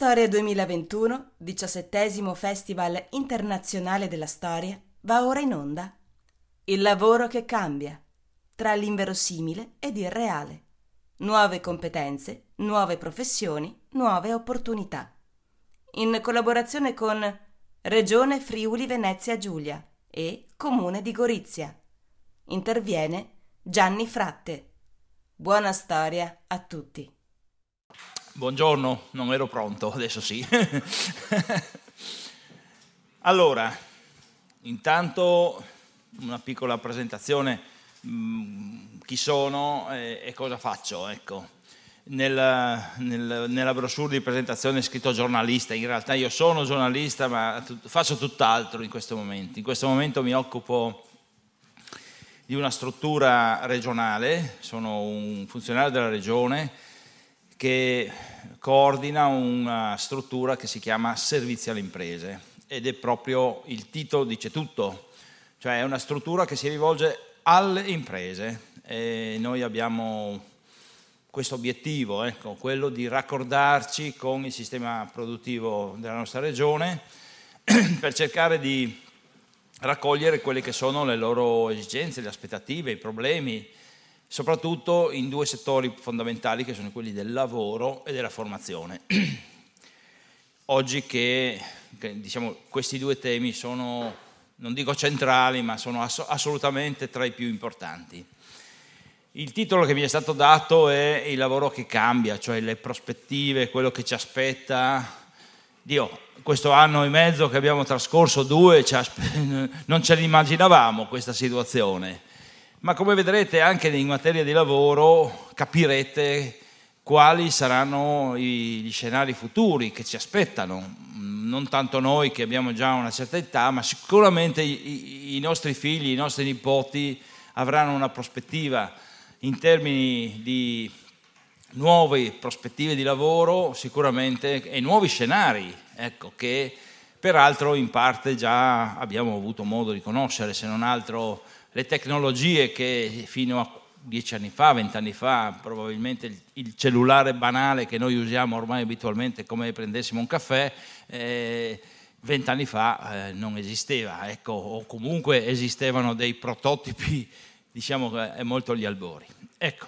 Storia 2021, 17° Festival Internazionale della Storia, va ora in onda. Il lavoro che cambia, tra l'inverosimile ed il reale. Nuove competenze, nuove professioni, nuove opportunità. In collaborazione con Regione Friuli Venezia Giulia e Comune di Gorizia. Interviene Gianni Fratte. Buona storia a tutti. Buongiorno, non ero pronto, adesso sì. Allora, intanto una piccola presentazione, chi sono e cosa faccio, ecco. Nella brochure di presentazione è scritto giornalista, in realtà io sono giornalista ma faccio tutt'altro in questo momento. In questo momento mi occupo di una struttura regionale, sono un funzionario della regione che coordina una struttura che si chiama Servizi alle Imprese ed è proprio, il titolo dice tutto, cioè è una struttura che si rivolge alle imprese e noi abbiamo questo obiettivo, ecco, quello di raccordarci con il sistema produttivo della nostra regione per cercare di raccogliere quelle che sono le loro esigenze, le aspettative, i problemi, soprattutto in due settori fondamentali che sono quelli del lavoro e della formazione. Oggi che diciamo, questi due temi sono, non dico centrali, ma sono assolutamente tra i più importanti. Il titolo che mi è stato dato è Il lavoro che cambia, cioè le prospettive, quello che ci aspetta. Questo anno e mezzo che abbiamo trascorso, non ce l'immaginavamo questa situazione. Ma come vedrete anche in materia di lavoro capirete quali saranno gli scenari futuri che ci aspettano, non tanto noi che abbiamo già una certa età, ma sicuramente i nostri figli, i nostri nipoti avranno una prospettiva in termini di nuove prospettive di lavoro sicuramente e nuovi scenari, ecco, che peraltro in parte già abbiamo avuto modo di conoscere, se non altro le tecnologie che fino a 10 anni fa, 20 anni fa, probabilmente il cellulare banale che noi usiamo ormai abitualmente come prendessimo un caffè, 20 anni fa non esisteva, ecco, o comunque esistevano dei prototipi, diciamo che molto agli albori. Ecco,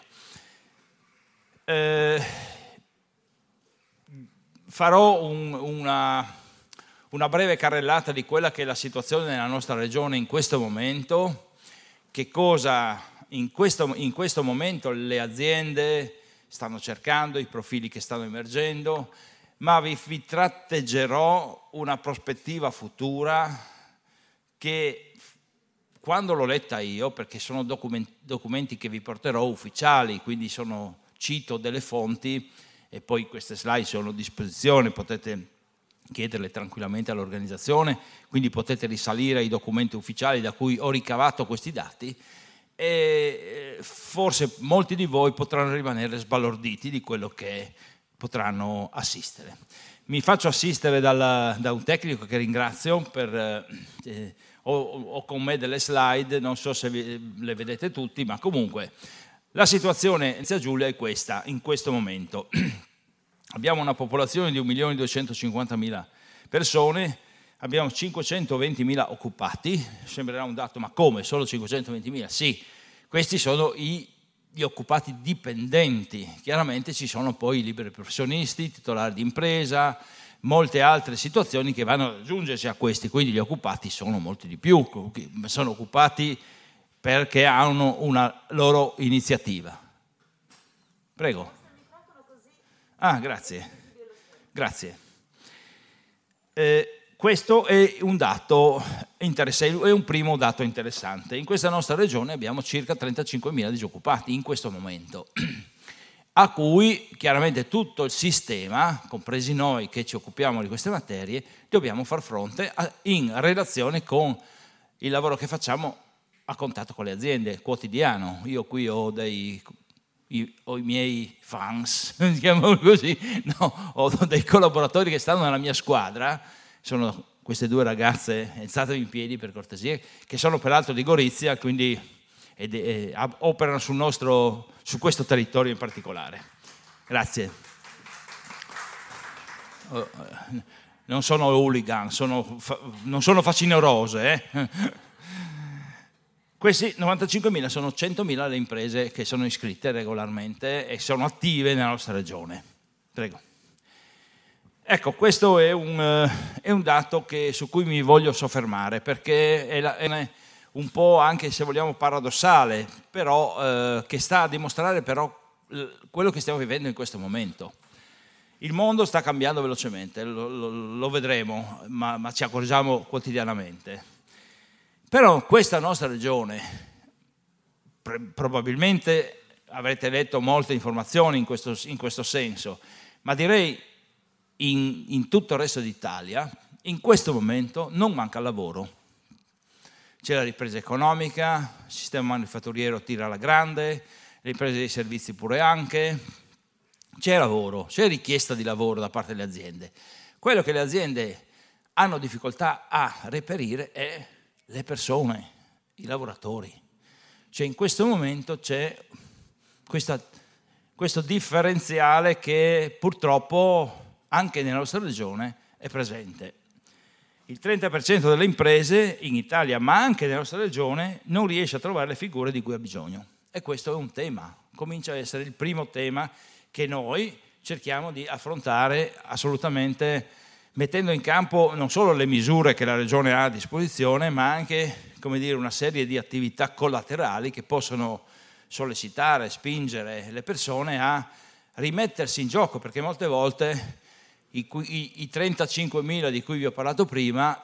farò una breve carrellata di quella che è la situazione nella nostra regione in questo momento. Che cosa in questo momento le aziende stanno cercando, i profili che stanno emergendo, ma vi tratteggerò una prospettiva futura che quando l'ho letta io, perché sono documenti che vi porterò ufficiali, quindi cito delle fonti e poi queste slide sono a disposizione, potete chiederle tranquillamente all'organizzazione, quindi potete risalire ai documenti ufficiali da cui ho ricavato questi dati e forse molti di voi potranno rimanere sbalorditi di quello che potranno assistere. Mi faccio assistere da un tecnico che ringrazio, ho con me delle slide, non so se le vedete tutti, ma comunque la situazione in Venezia Giulia è questa in questo momento. Abbiamo una popolazione di 1.250.000 persone, abbiamo 520.000 occupati, sembrerà un dato, ma come? Solo 520.000? Sì, questi sono gli occupati dipendenti, chiaramente ci sono poi i liberi professionisti, titolari di impresa, molte altre situazioni che vanno ad aggiungersi a questi, quindi gli occupati sono molti di più, sono occupati perché hanno una loro iniziativa. Prego. Ah, grazie. Questo è un dato interessante, è un primo dato interessante. In questa nostra regione abbiamo circa 35.000 disoccupati in questo momento, a cui chiaramente tutto il sistema, compresi noi che ci occupiamo di queste materie, dobbiamo far fronte in relazione con il lavoro che facciamo a contatto con le aziende, quotidiano. Io qui ho i miei fans, diciamo così, ho dei collaboratori che stanno nella mia squadra, sono queste due ragazze, alzatevi in piedi per cortesia, che sono peraltro di Gorizia, quindi operano su questo territorio in particolare. Grazie. Non sono hooligan, non sono facinorose. Questi 95.000 sono 100.000 le imprese che sono iscritte regolarmente e sono attive nella nostra regione. Prego. Ecco, questo è un dato su cui mi voglio soffermare, perché è un po', anche se vogliamo, paradossale, però che sta a dimostrare però quello che stiamo vivendo in questo momento. Il mondo sta cambiando velocemente, lo vedremo, ma ci accorgiamo quotidianamente. Però questa nostra regione, probabilmente avrete letto molte informazioni in questo senso, ma direi in tutto il resto d'Italia, in questo momento non manca lavoro. C'è la ripresa economica, il sistema manifatturiero tira alla grande, le imprese dei servizi pure anche, c'è lavoro, c'è richiesta di lavoro da parte delle aziende. Quello che le aziende hanno difficoltà a reperire è le persone, i lavoratori. Cioè in questo momento c'è questo differenziale che purtroppo anche nella nostra regione è presente. Il 30% delle imprese in Italia, ma anche nella nostra regione, non riesce a trovare le figure di cui ha bisogno. E questo è un tema, comincia a essere il primo tema che noi cerchiamo di affrontare assolutamente, mettendo in campo non solo le misure che la Regione ha a disposizione, ma anche, come dire, una serie di attività collaterali che possono sollecitare, spingere le persone a rimettersi in gioco, perché molte volte i 35.000 di cui vi ho parlato prima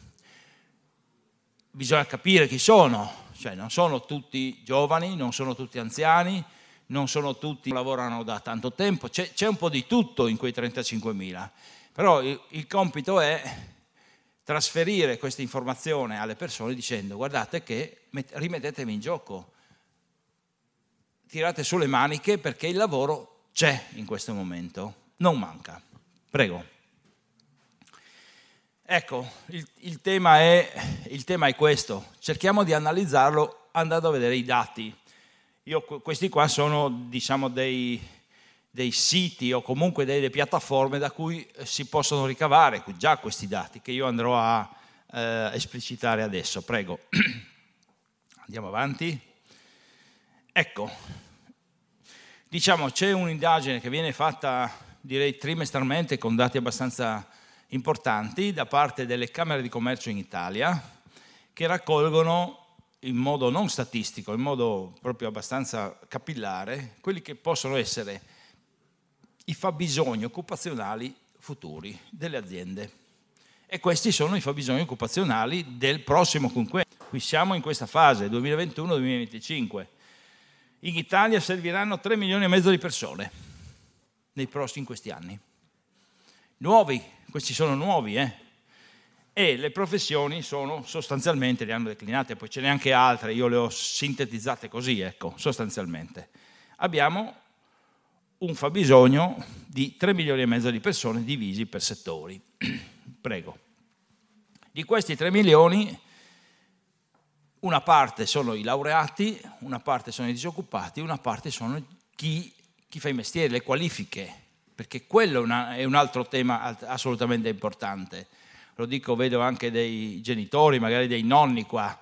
bisogna capire chi sono, cioè non sono tutti giovani, non sono tutti anziani, non sono tutti che lavorano da tanto tempo, c'è un po' di tutto in quei 35.000, però il compito è trasferire questa informazione alle persone dicendo: guardate che rimettetevi in gioco, tirate su le maniche perché il lavoro c'è in questo momento, non manca. Prego. Ecco, il tema è questo, cerchiamo di analizzarlo andando a vedere i dati. Questi qua sono, diciamo, dei siti o comunque delle piattaforme da cui si possono ricavare già questi dati che io andrò a esplicitare adesso. Prego. Andiamo avanti. Ecco, diciamo, c'è un'indagine che viene fatta, direi, trimestralmente con dati abbastanza importanti da parte delle Camere di Commercio in Italia, che raccolgono in modo non statistico, in modo proprio abbastanza capillare, quelli che possono essere i fabbisogni occupazionali futuri delle aziende. E questi sono i fabbisogni occupazionali del prossimo quinquennio. Qui siamo in questa fase, 2021-2025. In Italia serviranno 3 milioni e mezzo di persone in questi anni. Nuovi, questi sono nuovi, E le professioni sono sostanzialmente, le hanno declinate, poi ce n'è anche altre, io le ho sintetizzate così, ecco, sostanzialmente. Abbiamo un fabbisogno di 3 milioni e mezzo di persone divisi per settori. Prego. Di questi 3 milioni, una parte sono i laureati, una parte sono i disoccupati, una parte sono chi fa i mestieri, le qualifiche, perché quello è un altro tema assolutamente importante. Lo dico, vedo anche dei genitori, magari dei nonni qua,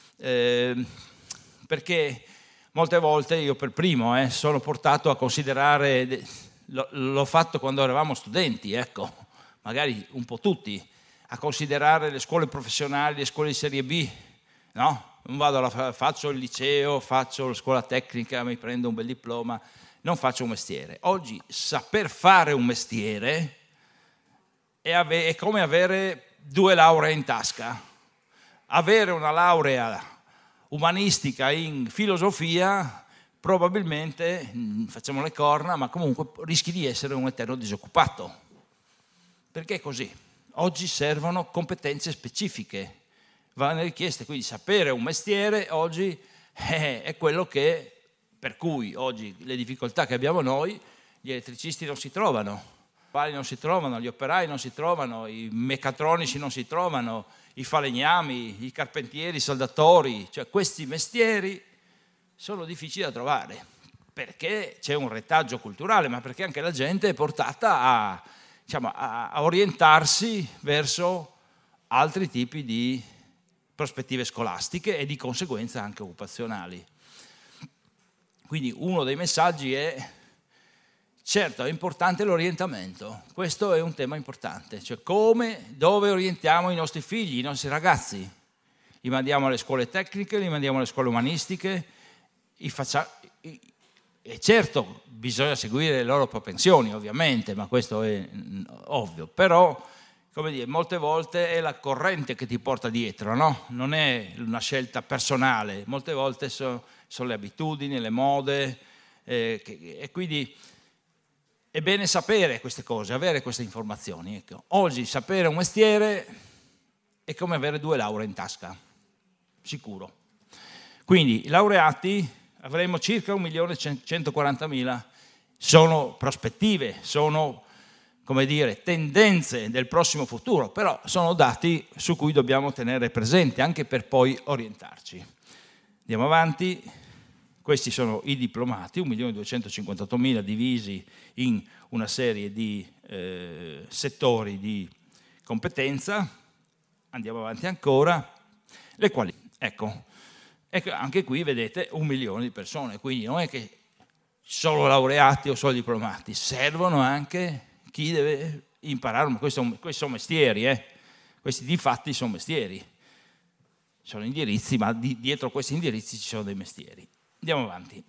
perché molte volte io per primo sono portato a considerare, l'ho fatto quando eravamo studenti, ecco, magari un po' tutti, a considerare le scuole professionali, le scuole di serie B, no? Faccio il liceo, faccio la scuola tecnica, mi prendo un bel diploma, non faccio un mestiere. Oggi saper fare un mestiere è come avere 2 lauree in tasca. Avere una laurea umanistica in filosofia, probabilmente, facciamo le corna, ma comunque rischi di essere un eterno disoccupato. Perché è così? Oggi servono competenze specifiche, vanno richieste, quindi sapere un mestiere oggi è quello per cui oggi le difficoltà che abbiamo noi, gli elettricisti non si trovano, non si trovano, gli operai non si trovano, i meccatronici non si trovano, i falegnami, i carpentieri, i saldatori, cioè questi mestieri sono difficili da trovare, perché c'è un retaggio culturale, ma perché anche la gente è portata a diciamo, a orientarsi verso altri tipi di prospettive scolastiche e di conseguenza anche occupazionali. Quindi uno dei messaggi è: certo, è importante l'orientamento, questo è un tema importante, cioè dove orientiamo i nostri figli, i nostri ragazzi. Li mandiamo alle scuole tecniche, li mandiamo alle scuole umanistiche, e certo bisogna seguire le loro propensioni, ovviamente, ma questo è ovvio, però, come dire, molte volte è la corrente che ti porta dietro, no? Non è una scelta personale, molte volte sono le abitudini, le mode, e quindi è bene sapere queste cose, avere queste informazioni. Ecco. Oggi sapere un mestiere è come avere 2 lauree in tasca, sicuro. Quindi i laureati avremo circa 1.140.000, sono prospettive, sono, come dire, tendenze del prossimo futuro, però sono dati su cui dobbiamo tenere presente anche per poi orientarci. Andiamo avanti, questi sono i diplomati, 1.258.000 divisi in una serie di settori di competenza. Andiamo avanti ancora, le quali, ecco, anche qui vedete 1 milione di persone, quindi non è che solo laureati o solo diplomati, servono anche chi deve imparare, questi sono mestieri, questi di fatti sono mestieri, sono indirizzi, ma dietro questi indirizzi ci sono dei mestieri. Andiamo avanti.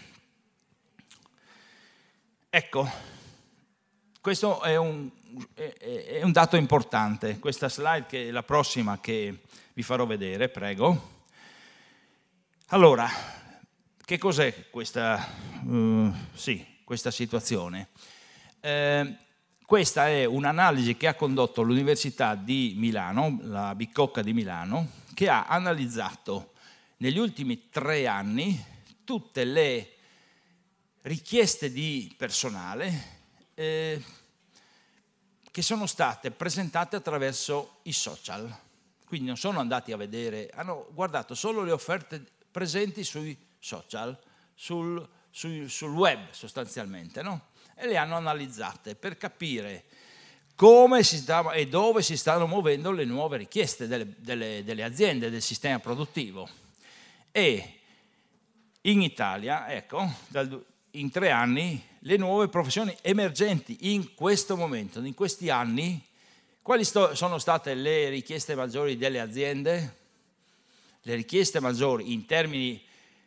Ecco, questo è un dato importante, questa slide che è la prossima che vi farò vedere, prego. Allora, che cos'è questa situazione? Questa è un'analisi che ha condotto l'Università di Milano, la Bicocca di Milano, che ha analizzato negli ultimi 3 anni tutte le richieste di personale che sono state presentate attraverso i social. Quindi non sono andati a vedere, hanno guardato solo le offerte presenti sui social, sul web sostanzialmente, no? E le hanno analizzate per capire come e dove si stanno muovendo le nuove richieste delle aziende, del sistema produttivo. E in Italia, ecco, in 3 anni, le nuove professioni emergenti in questo momento, in questi anni, quali sono state le richieste maggiori delle aziende? Le richieste maggiori in termini,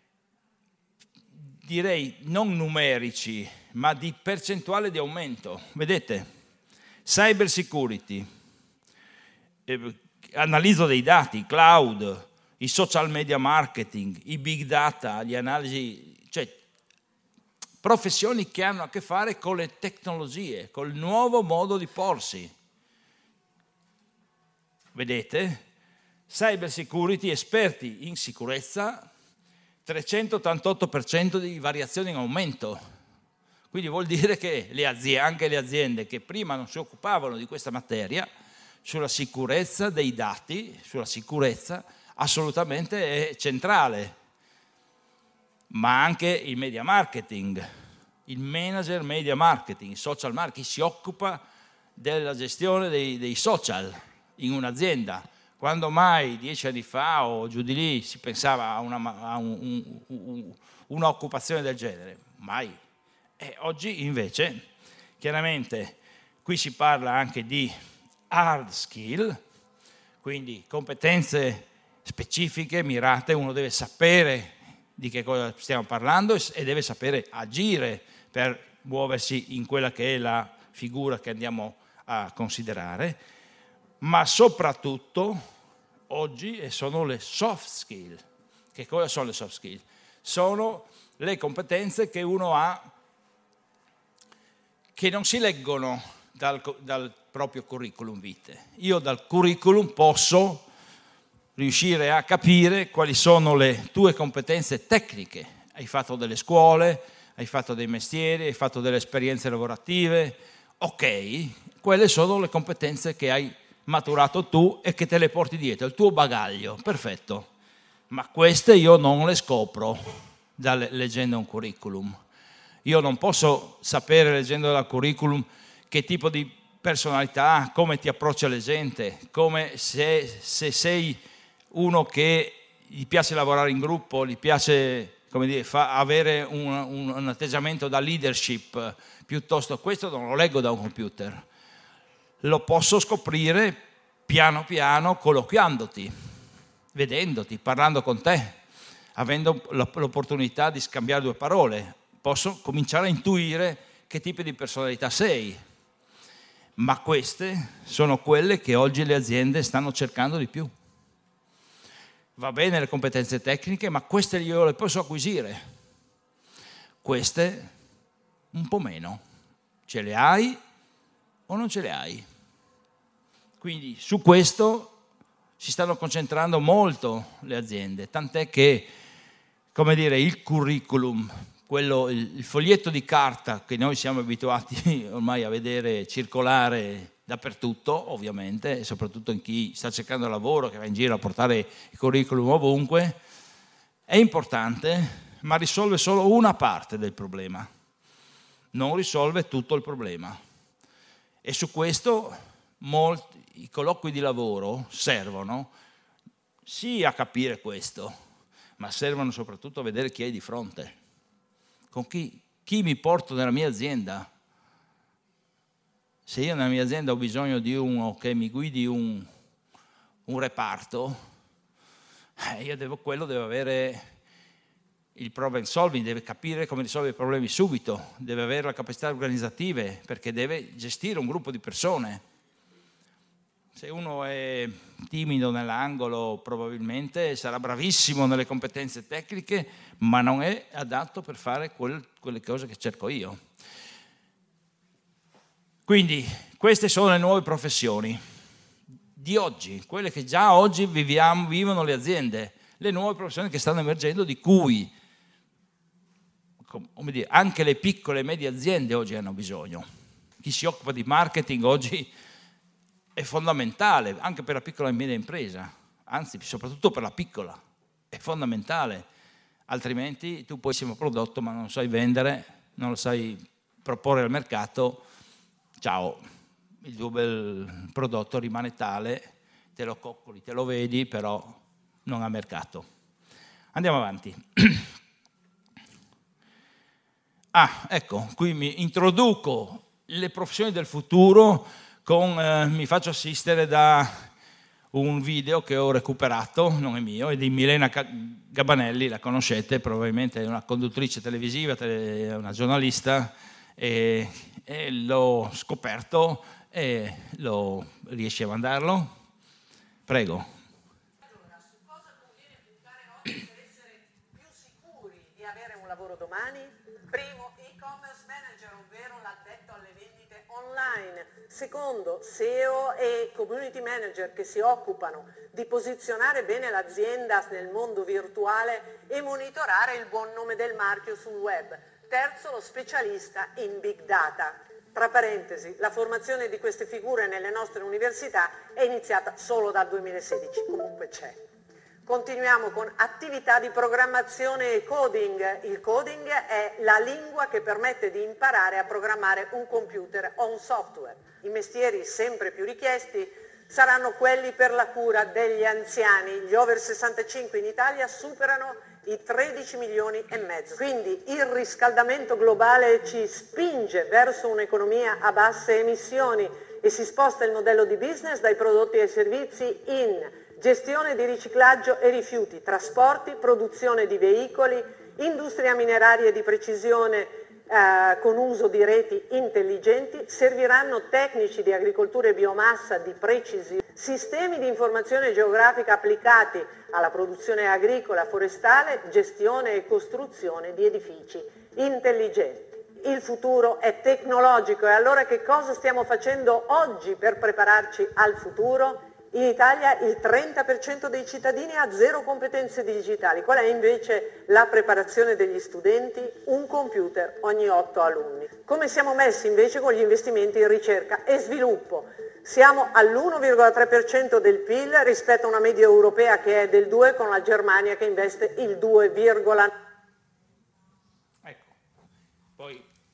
direi, non numerici, ma di percentuale di aumento. Vedete, cyber security, analizzo dei dati, cloud, i social media marketing, i big data, le analisi, cioè professioni che hanno a che fare con le tecnologie, col nuovo modo di porsi. Vedete? Cyber security, esperti in sicurezza, 388% di variazione in aumento. Quindi vuol dire che anche le aziende che prima non si occupavano di questa materia, sulla sicurezza dei dati, sulla sicurezza, assolutamente è centrale. Ma anche il media marketing, il manager media marketing, social marketing, si occupa della gestione dei social in un'azienda. Quando mai 10 anni fa o giù di lì si pensava a un'occupazione del genere? Mai. E oggi invece, chiaramente, qui si parla anche di hard skill, quindi competenze specifiche, mirate, uno deve sapere di che cosa stiamo parlando e deve sapere agire per muoversi in quella che è la figura che andiamo a considerare, ma soprattutto oggi sono le soft skill. Che cosa sono le soft skill? Sono le competenze che uno ha che non si leggono dal proprio curriculum vitae. Io dal curriculum posso riuscire a capire quali sono le tue competenze tecniche. Hai fatto delle scuole, hai fatto dei mestieri, hai fatto delle esperienze lavorative. Ok, quelle sono le competenze che hai maturato tu e che te le porti dietro, il tuo bagaglio, perfetto. Ma queste io non le scopro leggendo un curriculum. Io non posso sapere, leggendo dal curriculum, che tipo di personalità, come ti approcci alla gente, come se sei uno che gli piace lavorare in gruppo, gli piace, come dire, avere un atteggiamento da leadership, piuttosto questo non lo leggo da un computer, lo posso scoprire piano piano colloquiandoti, vedendoti, parlando con te, avendo l'opportunità di scambiare due parole, posso cominciare a intuire che tipo di personalità sei. Ma queste sono quelle che oggi le aziende stanno cercando di più. Va bene le competenze tecniche, ma queste io le posso acquisire. Queste un po' meno. Ce le hai o non ce le hai? Quindi su questo si stanno concentrando molto le aziende, tant'è che, come dire, il curriculum, il foglietto di carta che noi siamo abituati ormai a vedere circolare dappertutto, ovviamente, e soprattutto in chi sta cercando lavoro, che va in giro a portare il curriculum ovunque, è importante, ma risolve solo una parte del problema, non risolve tutto il problema. E su questo i colloqui di lavoro servono sì a capire questo, ma servono soprattutto a vedere chi hai di fronte, con chi mi porto nella mia azienda. Se io nella mia azienda ho bisogno di uno che mi guidi un reparto, quello deve avere il problem solving, deve capire come risolvere i problemi subito, deve avere la capacità organizzative, perché deve gestire un gruppo di persone. Se uno è timido nell'angolo probabilmente sarà bravissimo nelle competenze tecniche, ma non è adatto per fare quelle cose che cerco io. Quindi queste sono le nuove professioni di oggi, quelle che già oggi vivono le aziende, le nuove professioni che stanno emergendo, di cui, come dire, anche le piccole e medie aziende oggi hanno bisogno. Chi si occupa di marketing oggi è fondamentale, anche per la piccola e media impresa, anzi soprattutto per la piccola, è fondamentale, altrimenti tu puoi essere un prodotto ma non sai vendere, non lo sai proporre al mercato, ciao, il tuo bel prodotto rimane tale, te lo coccoli, te lo vedi, però non ha mercato. Andiamo avanti. Ecco, qui mi introduco le professioni del futuro, mi faccio assistere da un video che ho recuperato, non è mio, è di Milena Gabanelli, la conoscete, probabilmente è una conduttrice televisiva, una giornalista, e l'ho scoperto e riesci a mandarlo? Prego. Su cosa conviene puntare oggi per essere più sicuri di avere un lavoro domani? Primo, e-commerce manager, ovvero l'addetto alle vendite online. Secondo, SEO e community manager che si occupano di posizionare bene l'azienda nel mondo virtuale e monitorare il buon nome del marchio sul web. Terzo, lo specialista in big data. Tra parentesi, la formazione di queste figure nelle nostre università è iniziata solo dal 2016, comunque c'è. Continuiamo con attività di programmazione e coding. Il coding è la lingua che permette di imparare a programmare un computer o un software. I mestieri sempre più richiesti saranno quelli per la cura degli anziani. Gli over 65 in Italia superano i 13 milioni e mezzo. Quindi il riscaldamento globale ci spinge verso un'economia a basse emissioni e si sposta il modello di business dai prodotti ai servizi in gestione di riciclaggio e rifiuti, trasporti, produzione di veicoli, industria mineraria di precisione con uso di reti intelligenti, serviranno tecnici di agricoltura e biomassa di precisione, sistemi di informazione geografica applicati alla produzione agricola, forestale, gestione e costruzione di edifici intelligenti. Il futuro è tecnologico e allora che cosa stiamo facendo oggi per prepararci al futuro? In Italia il 30% dei cittadini ha zero competenze digitali. Qual è invece la preparazione degli studenti? Un computer ogni 8 alunni. Come siamo messi invece con gli investimenti in ricerca e sviluppo? Siamo all'1,3% del PIL rispetto a una media europea che è del 2%, con la Germania che investe il 2,9%. Ecco, poi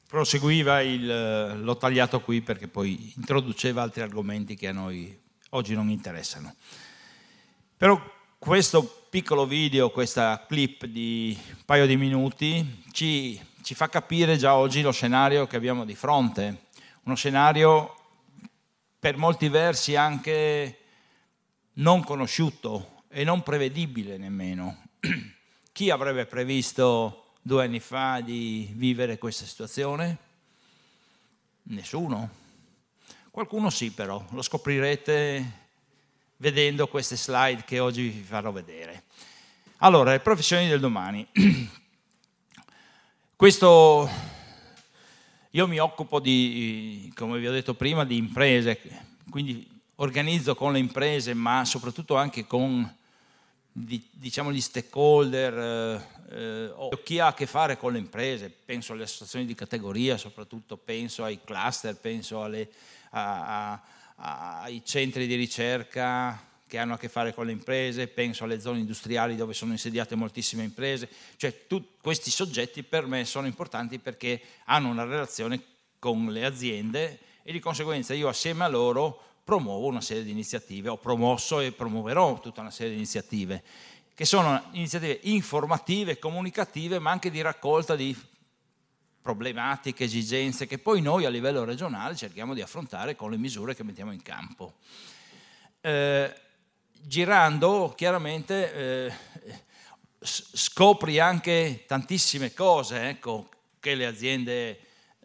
proseguiva l'ho tagliato qui perché poi introduceva altri argomenti che a noi oggi non interessano. Però questo piccolo video, questa clip di un paio di minuti ci fa capire già oggi lo scenario che abbiamo di fronte, uno scenario per molti versi anche non conosciuto e non prevedibile nemmeno. Chi avrebbe previsto 2 anni fa di vivere questa situazione? Nessuno. Qualcuno sì, però, lo scoprirete vedendo queste slide che oggi vi farò vedere. Allora, le professioni del domani. Questo, io mi occupo di, come vi ho detto prima, di imprese, quindi organizzo con le imprese, ma soprattutto anche con diciamo gli stakeholder, o chi ha a che fare con le imprese. Penso alle associazioni di categoria, soprattutto penso ai cluster, penso ai centri di ricerca che hanno a che fare con le imprese, penso alle zone industriali dove sono insediate moltissime imprese. Cioè questi soggetti per me sono importanti perché hanno una relazione con le aziende e di conseguenza io assieme a loro promuovo una serie di iniziative, ho promosso e promuoverò tutta una serie di iniziative, che sono iniziative informative, comunicative, ma anche di raccolta di problematiche, esigenze, che poi noi a livello regionale cerchiamo di affrontare con le misure che mettiamo in campo. Girando, chiaramente, scopri anche tantissime cose, ecco, che le aziende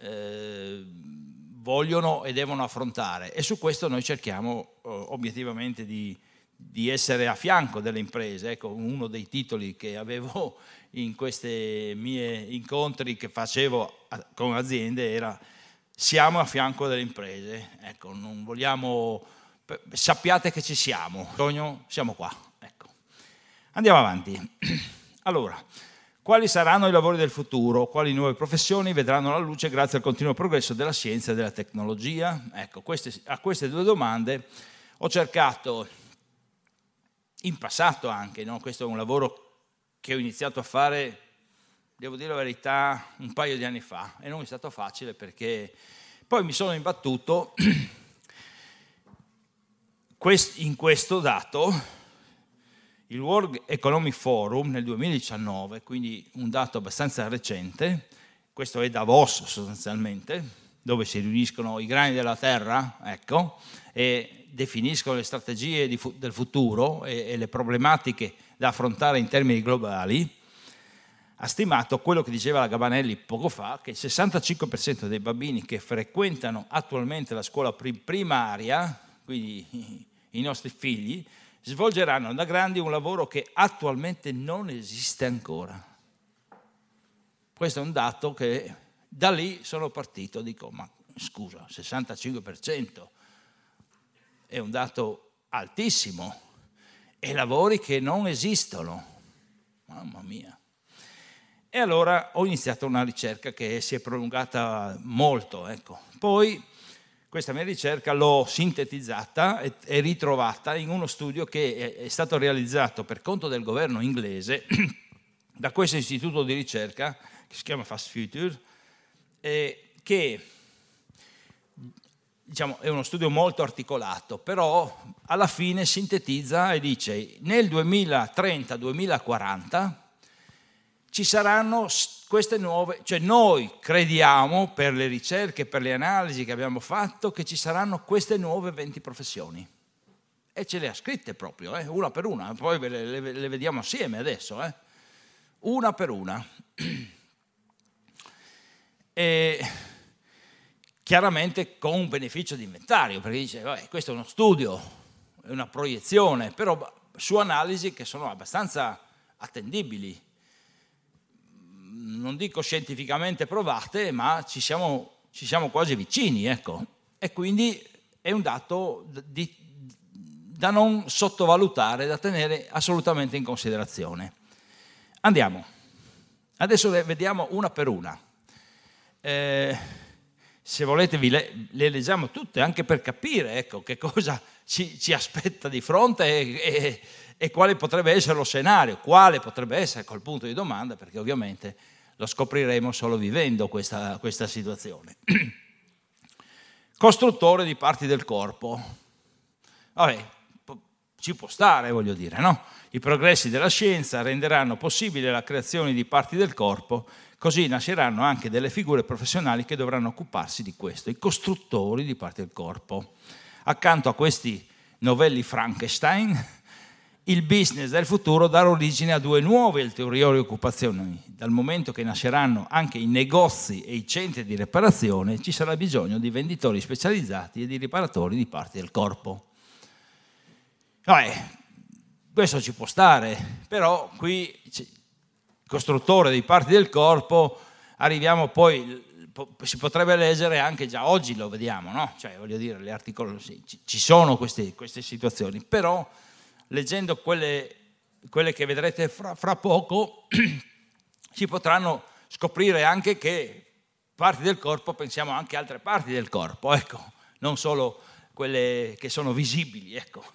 vogliono e devono affrontare, e su questo noi cerchiamo obiettivamente di essere a fianco delle imprese. Ecco, uno dei titoli che avevo in questi miei incontri che facevo con aziende era "Siamo a fianco delle imprese". Ecco, non vogliamo, sappiate che ci siamo, siamo qua. Ecco. Andiamo avanti. Allora, quali saranno i lavori del futuro? Quali nuove professioni vedranno la luce grazie al continuo progresso della scienza e della tecnologia? Ecco, a queste 2 domande ho cercato, in passato anche, no? Questo è un lavoro che ho iniziato a fare, devo dire la verità, un paio di anni fa, e non è stato facile perché poi mi sono imbattuto in questo dato. Il World Economic Forum nel 2019, quindi un dato abbastanza recente, questo è Davos sostanzialmente, dove si riuniscono i grandi della terra, ecco, e definiscono le strategie del futuro e le problematiche da affrontare in termini globali, ha stimato quello che diceva la Gabanelli poco fa, che il 65% dei bambini che frequentano attualmente la scuola primaria, quindi i nostri figli, svolgeranno da grandi un lavoro che attualmente non esiste ancora. Questo è un dato che da lì sono partito, dico, ma scusa, 65% è un dato altissimo, e lavori che non esistono, mamma mia. E allora ho iniziato una ricerca che si è prolungata molto, ecco. Poi questa mia ricerca l'ho sintetizzata e ritrovata in uno studio che è stato realizzato per conto del governo inglese da questo istituto di ricerca che si chiama Fast Future, che diciamo, è uno studio molto articolato, però alla fine sintetizza e dice: nel 2030-2040 ci saranno queste nuove, cioè noi crediamo per le ricerche, per le analisi che abbiamo fatto, che ci saranno queste nuove 20 professioni. E ce le ha scritte proprio, una per una, poi le vediamo assieme adesso, una per una. E chiaramente con un beneficio di inventario, perché dice, vabbè, questo è uno studio, è una proiezione, però su analisi che sono abbastanza attendibili. Non dico scientificamente provate, ma ci siamo quasi vicini, ecco. E quindi è un dato da non sottovalutare, da tenere assolutamente in considerazione. Andiamo. Adesso le vediamo una per una. Se volete le leggiamo tutte, anche per capire, ecco, che cosa ci aspetta di fronte e quale potrebbe essere lo scenario, quale potrebbe essere col punto di domanda, perché ovviamente Lo scopriremo solo vivendo questa situazione. Costruttore di parti del corpo. Vabbè, ci può stare, voglio dire, no? I progressi della scienza renderanno possibile la creazione di parti del corpo, così nasceranno anche delle figure professionali che dovranno occuparsi di questo, i costruttori di parti del corpo. Accanto a questi novelli Frankenstein, il business del futuro darà origine a due nuove ulteriori occupazioni. Dal momento che nasceranno anche i negozi e i centri di riparazione, ci sarà bisogno di venditori specializzati e di riparatori di parti del corpo. Vabbè, questo ci può stare, però qui, costruttore di parti del corpo, arriviamo poi, si potrebbe leggere anche già oggi, lo vediamo, no? Cioè, voglio dire, gli articoli, ci sono queste situazioni, però leggendo quelle che vedrete fra poco, si potranno scoprire anche che parti del corpo, pensiamo anche a altre parti del corpo, ecco, non solo quelle che sono visibili, ecco.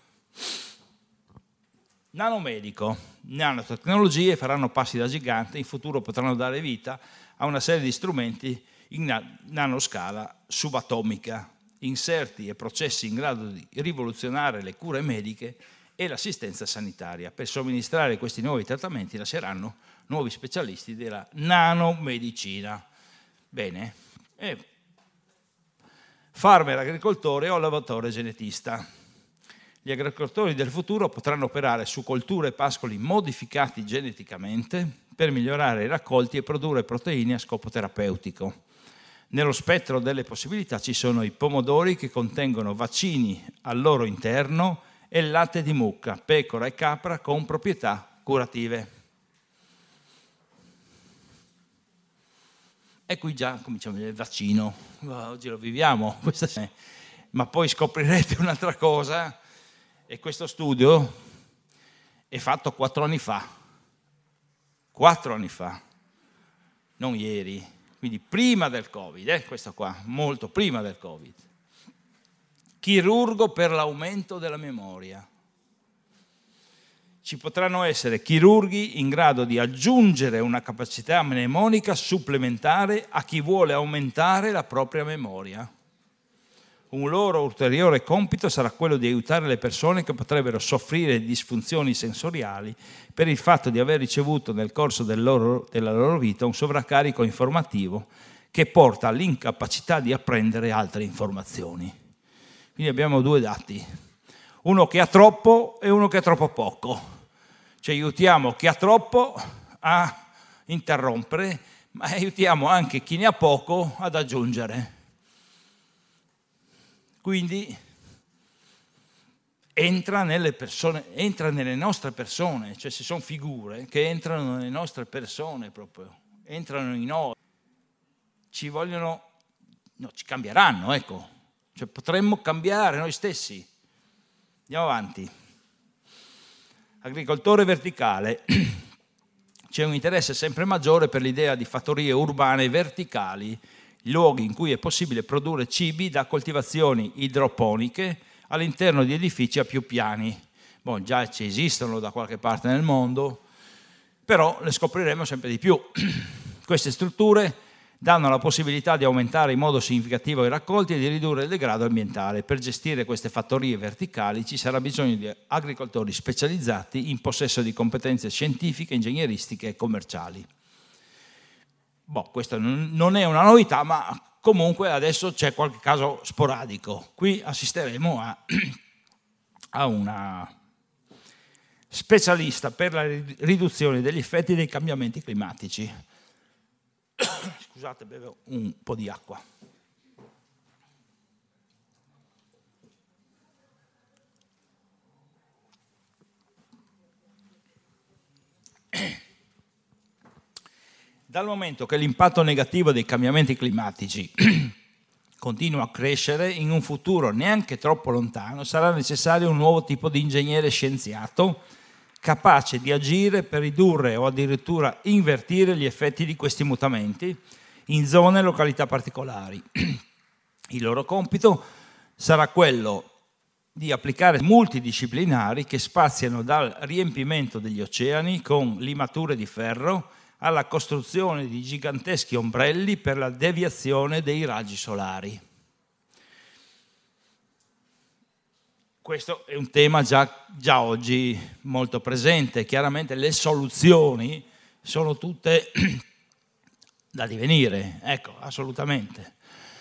Nanomedico, nanotecnologie faranno passi da gigante, in futuro potranno dare vita a una serie di strumenti in nanoscala subatomica, inserti e processi in grado di rivoluzionare le cure mediche e l'assistenza sanitaria. Per somministrare questi nuovi trattamenti nasceranno nuovi specialisti della nanomedicina. Bene, farmer, agricoltore o allevatore genetista. Gli agricoltori del futuro potranno operare su colture e pascoli modificati geneticamente per migliorare i raccolti e produrre proteine a scopo terapeutico. Nello spettro delle possibilità ci sono i pomodori che contengono vaccini al loro interno e il latte di mucca, pecora e capra con proprietà curative. E qui già cominciamo il vaccino, oggi lo viviamo, ma poi scoprirete un'altra cosa, e questo studio è fatto 4 anni fa, non ieri, quindi prima del Covid, questo qua, molto prima del Covid. Chirurgo per l'aumento della memoria. Ci potranno essere chirurghi in grado di aggiungere una capacità mnemonica supplementare a chi vuole aumentare la propria memoria. Un loro ulteriore compito sarà quello di aiutare le persone che potrebbero soffrire di disfunzioni sensoriali per il fatto di aver ricevuto nel corso della loro vita un sovraccarico informativo che porta all'incapacità di apprendere altre informazioni. Quindi abbiamo 2 dati, uno che ha troppo e uno che ha troppo poco. Cioè aiutiamo chi ha troppo a interrompere, ma aiutiamo anche chi ne ha poco ad aggiungere. Quindi entra nelle persone, entra nelle nostre persone, cioè ci sono figure che entrano nelle nostre persone proprio, entrano in noi, ci cambieranno, ecco, cioè potremmo cambiare noi stessi. Andiamo avanti. Agricoltore verticale. C'è un interesse sempre maggiore per l'idea di fattorie urbane verticali, luoghi in cui è possibile produrre cibi da coltivazioni idroponiche all'interno di edifici a più piani. Già ci esistono da qualche parte nel mondo, però le scopriremo sempre di più. Queste strutture danno la possibilità di aumentare in modo significativo i raccolti e di ridurre il degrado ambientale. Per gestire queste fattorie verticali ci sarà bisogno di agricoltori specializzati in possesso di competenze scientifiche, ingegneristiche e commerciali. Questa non è una novità, ma comunque adesso c'è qualche caso sporadico. Qui assisteremo a una specialista per la riduzione degli effetti dei cambiamenti climatici. Scusate, bevo un po' di acqua. Dal momento che l'impatto negativo dei cambiamenti climatici continua a crescere, in un futuro neanche troppo lontano sarà necessario un nuovo tipo di ingegnere scienziato capace di agire per ridurre o addirittura invertire gli effetti di questi mutamenti in zone e località particolari. Il loro compito sarà quello di applicare multidisciplinari che spaziano dal riempimento degli oceani con limature di ferro alla costruzione di giganteschi ombrelli per la deviazione dei raggi solari. Questo è un tema già oggi molto presente. Chiaramente le soluzioni sono tutte da divenire, ecco, assolutamente.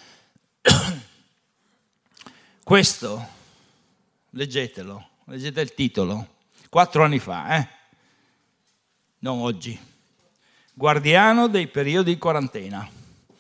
Questo, leggetelo, leggete il titolo, 4 anni fa, non oggi. Guardiano dei periodi di quarantena.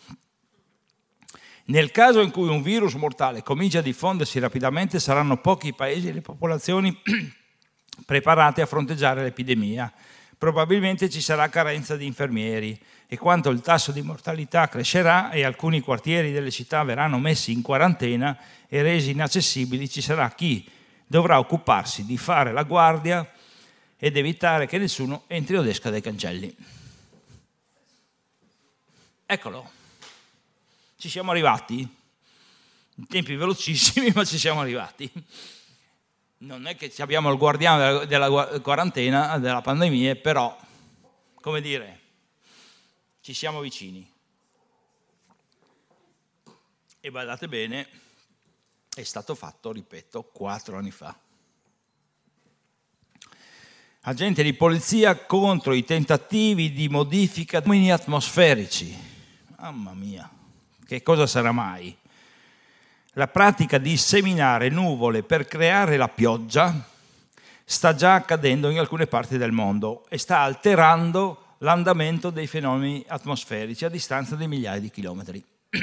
Nel caso in cui un virus mortale comincia a diffondersi rapidamente, saranno pochi i paesi e le popolazioni preparate a fronteggiare l'epidemia. Probabilmente ci sarà carenza di infermieri e quanto il tasso di mortalità crescerà e alcuni quartieri delle città verranno messi in quarantena e resi inaccessibili, ci sarà chi dovrà occuparsi di fare la guardia ed evitare che nessuno entri o esca dai cancelli. Eccolo. Ci siamo arrivati, in tempi velocissimi, ma ci siamo arrivati. Non è che abbiamo il guardiano della quarantena, della pandemia, però, come dire, ci siamo vicini. E badate bene, è stato fatto, ripeto, 4 anni fa. Agenti di polizia contro i tentativi di modifica dei fenomeni atmosferici. Mamma mia. Che cosa sarà mai? La pratica di seminare nuvole per creare la pioggia sta già accadendo in alcune parti del mondo e sta alterando l'andamento dei fenomeni atmosferici a distanza di migliaia di chilometri.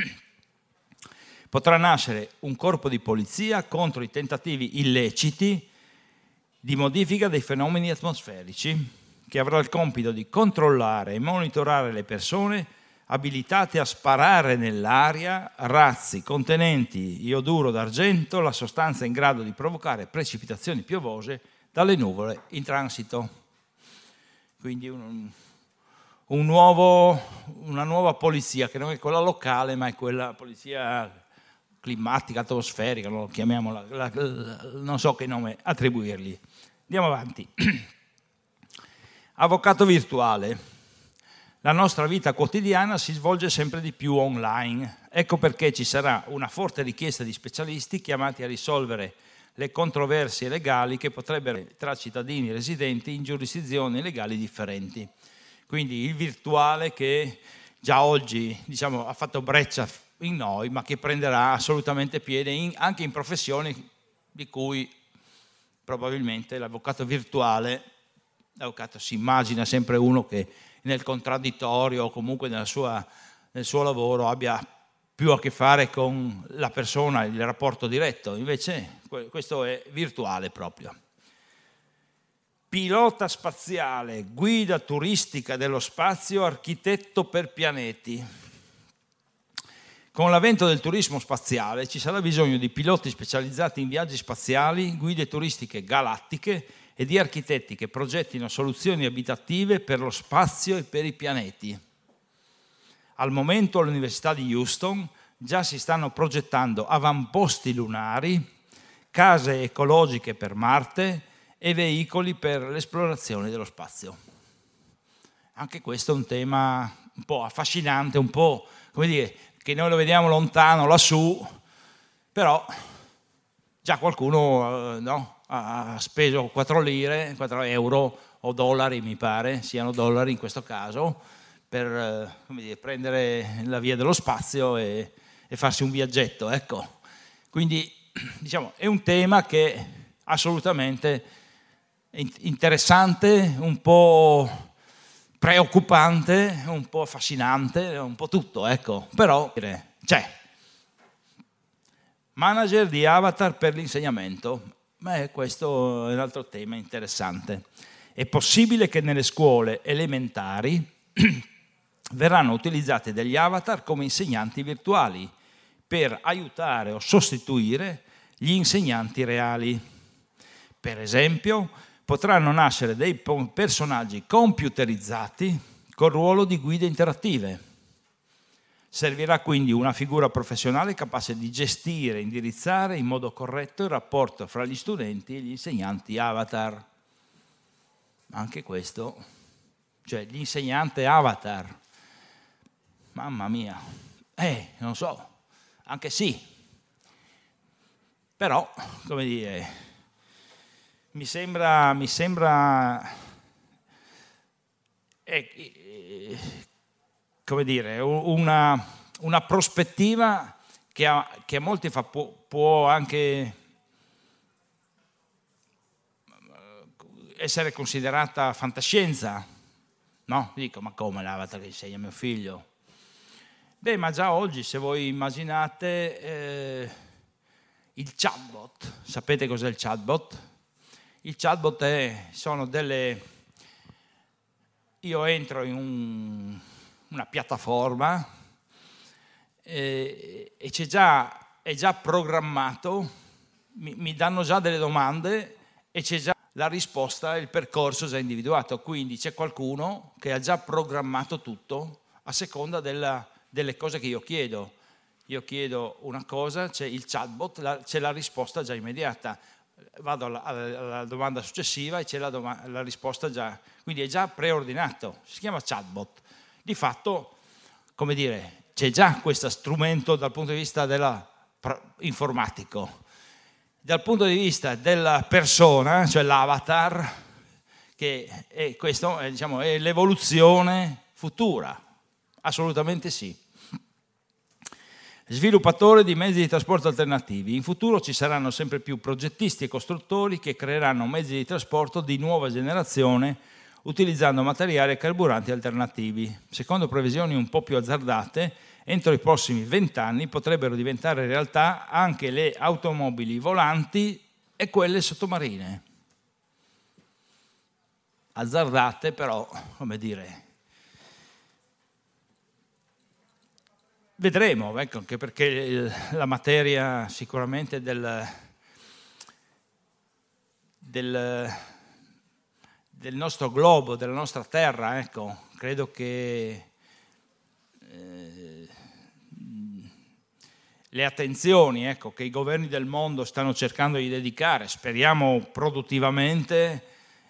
Potrà nascere un corpo di polizia contro i tentativi illeciti di modifica dei fenomeni atmosferici, che avrà il compito di controllare e monitorare le persone abilitate a sparare nell'aria razzi contenenti ioduro d'argento, la sostanza in grado di provocare precipitazioni piovose dalle nuvole in transito. Quindi una nuova polizia, che non è quella locale, ma è quella polizia climatica, atmosferica, lo chiamiamola, non so che nome attribuirgli. Andiamo avanti. Avvocato virtuale. La nostra vita quotidiana si svolge sempre di più online. Ecco perché ci sarà una forte richiesta di specialisti chiamati a risolvere le controversie legali che potrebbero tra cittadini residenti in giurisdizioni legali differenti. Quindi il virtuale che già oggi, diciamo, ha fatto breccia in noi, ma che prenderà assolutamente piede anche in professioni di cui probabilmente l'avvocato virtuale, l'avvocato si immagina sempre uno che nel contraddittorio o comunque nel suo lavoro abbia più a che fare con la persona, il rapporto diretto, invece questo è virtuale proprio. Pilota spaziale, guida turistica dello spazio, architetto per pianeti. Con l'avvento del turismo spaziale ci sarà bisogno di piloti specializzati in viaggi spaziali, guide turistiche galattiche e di architetti che progettino soluzioni abitative per lo spazio e per i pianeti. Al momento all'Università di Houston già si stanno progettando avamposti lunari, case ecologiche per Marte e veicoli per l'esplorazione dello spazio. Anche questo è un tema un po' affascinante, un po', come dire, che noi lo vediamo lontano lassù, però già qualcuno ha speso 4 lire, 4 euro o dollari, mi pare, siano dollari in questo caso, per prendere la via dello spazio e farsi un viaggetto, ecco. Quindi, diciamo, è un tema che assolutamente è interessante, un po' preoccupante, un po' affascinante, un po' tutto, ecco. Però c'è. Manager di avatar per l'insegnamento. Questo è un altro tema interessante. È possibile che nelle scuole elementari verranno utilizzati degli avatar come insegnanti virtuali per aiutare o sostituire gli insegnanti reali. Per esempio, potranno nascere dei personaggi computerizzati col ruolo di guide interattive. Servirà quindi una figura professionale capace di gestire e indirizzare in modo corretto il rapporto fra gli studenti e gli insegnanti avatar. Anche questo cioè l'insegnante avatar. Mamma mia, non so, anche sì, però, come dire, mi sembra come dire, una prospettiva che a molti può anche essere considerata fantascienza, no? Dico, ma come l'avatar che insegna mio figlio? Beh, ma già oggi, se voi immaginate il chatbot, sapete cos'è il chatbot? Il chatbot sono delle... Io entro in una piattaforma e è già programmato, mi danno già delle domande e c'è già la risposta, il percorso già individuato, quindi c'è qualcuno che ha già programmato tutto a seconda delle cose che io chiedo. Io chiedo una cosa, c'è il chatbot, c'è la risposta già immediata. Vado alla domanda successiva e c'è la risposta già, quindi è già preordinato, si chiama chatbot. Di fatto, come dire, c'è già questo strumento dal punto di vista informatico. Dal punto di vista della persona, cioè l'avatar, che questo diciamo, è l'evoluzione futura, assolutamente sì. Sviluppatore di mezzi di trasporto alternativi. In futuro ci saranno sempre più progettisti e costruttori che creeranno mezzi di trasporto di nuova generazione utilizzando materiali e carburanti alternativi. Secondo previsioni un po' più azzardate, entro i prossimi 20 anni potrebbero diventare realtà anche le automobili volanti e quelle sottomarine. Azzardate però, come dire, vedremo, ecco, anche perché la materia sicuramente del nostro globo, della nostra terra, ecco, credo che le attenzioni, ecco, che i governi del mondo stanno cercando di dedicare, speriamo produttivamente,